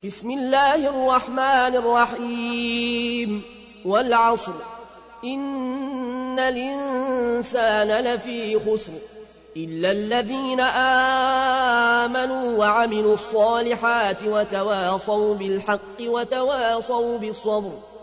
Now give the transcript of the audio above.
بسم الله الرحمن الرحيم والعصر إن الإنسان لفي خسر إلا الذين آمنوا وعملوا الصالحات وتواصوا بالحق وتواصوا بالصبر